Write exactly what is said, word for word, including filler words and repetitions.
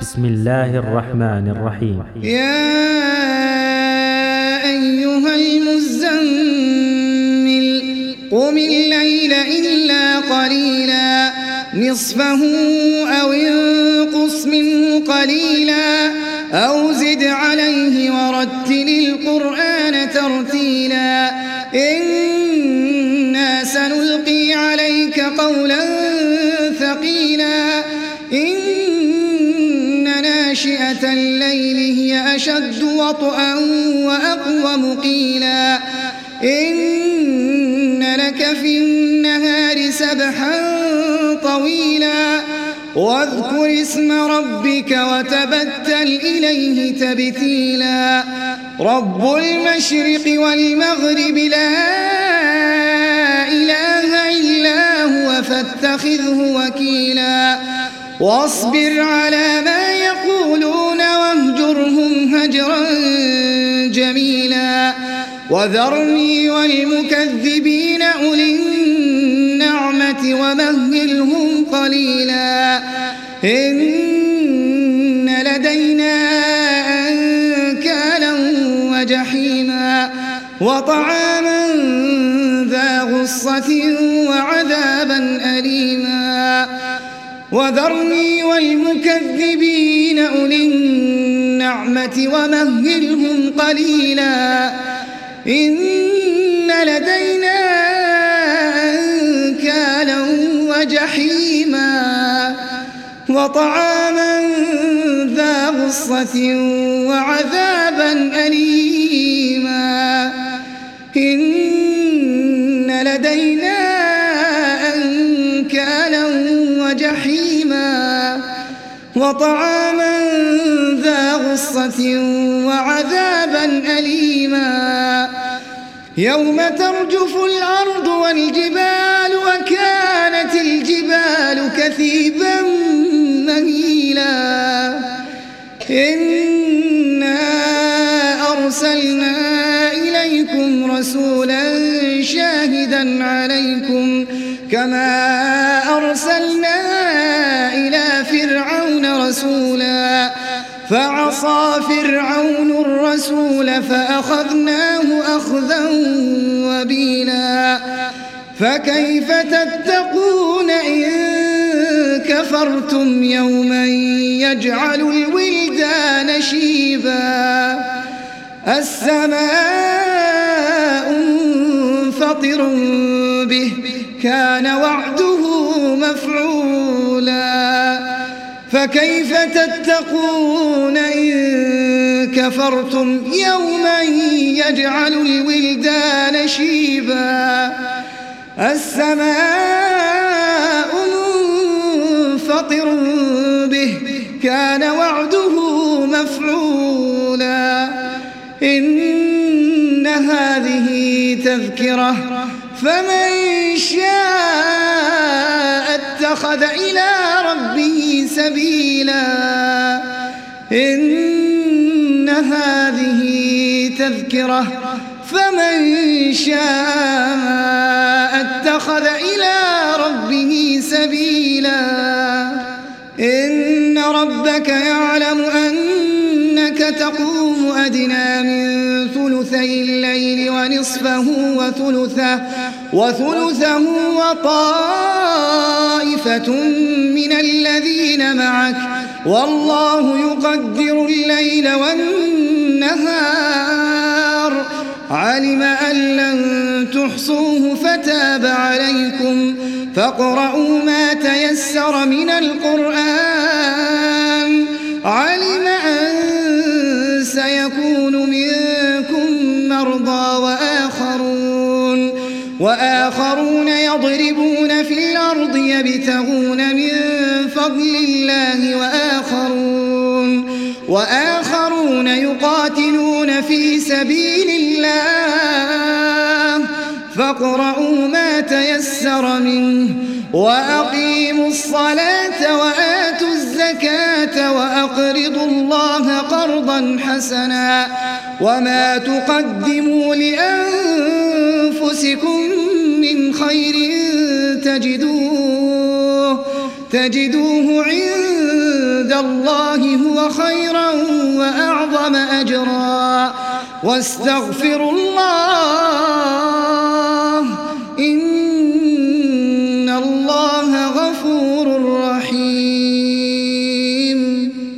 بسم الله الرحمن الرحيم. يا أيها المزمل قم الليل إلا قليلا نصفه أو انقص منه قليلا أو زد عليه ورتل القرآن ترتيلا إنا سنلقي عليك قولا ثقيلا إن ناشئة الليل هي أشد وطئا وأقوم قيلا إن لك في النهار سبحا طويلا واذكر اسم ربك وتبتل إليه تبتيلا رب المشرق والمغرب لا إله إلا هو فاتخذه وكيلا واصبر على ما يقولون واهجرهم هجرا جميلا وذرني والمكذبين أولي النعمة ومهلهم قليلا إن لدينا أنكالا وجحيما وطعاما ذا غصة وعذابا أليما وذرني والمكذبين أولي النعمة ومهلهم قليلا إن لدينا أنكالا وجحيما وطعاما ذا غصة وعذابا أليما إن لدينا أنكالا وجحيما وطعاما ذا غصة وعذابا أليما يوم ترجف الأرض والجبال وكانت الجبال كثيبا مهيلا إنا أرسلنا إليكم رسولا شاهدا عليكم كما أرسلنا إلى فرعون رسولا فعصى فرعون الرسول فأخذناه أخذا وبيلا فكيف تتقون إن كفرتم يوما يجعل الولدان شيبا السماء منفطر به كان وعده مفعولا فكيف تتقون إن كفرتم يوما يجعل الولدان شيبا السماء منفطر به كان وعده مفعولا إن هذه تذكرة فمن شاء اتخذ إلى ربه سبيلا إن هذه تذكرة فمن شاء اتخذ إلى ربه سبيلا إن ربك يعلم أنك تقوم أدنى من ثلثي الليل ونصفه وثلثه وثلثه وطائفة من الذين معك والله يقدر الليل والنهار علم أن لن تحصوه فتاب عليكم فاقرؤوا ما تيسر من القرآن علم أن سيكون منكم مرضى وآخرون وآخرون يضربون في الأرض يبتغون من فضل الله وآخرون وآخرون يقاتلون في سبيل الله فاقرؤوا ما تيسر منه وأقيموا الصلاة وآتوا الزكاة وأقرضوا الله قرضا حسنا وما تقدموا لأنفسكم من خير تجدوه تجدوه عند الله هو خيرا وأعظم أجرا واستغفروا الله إن الله غفور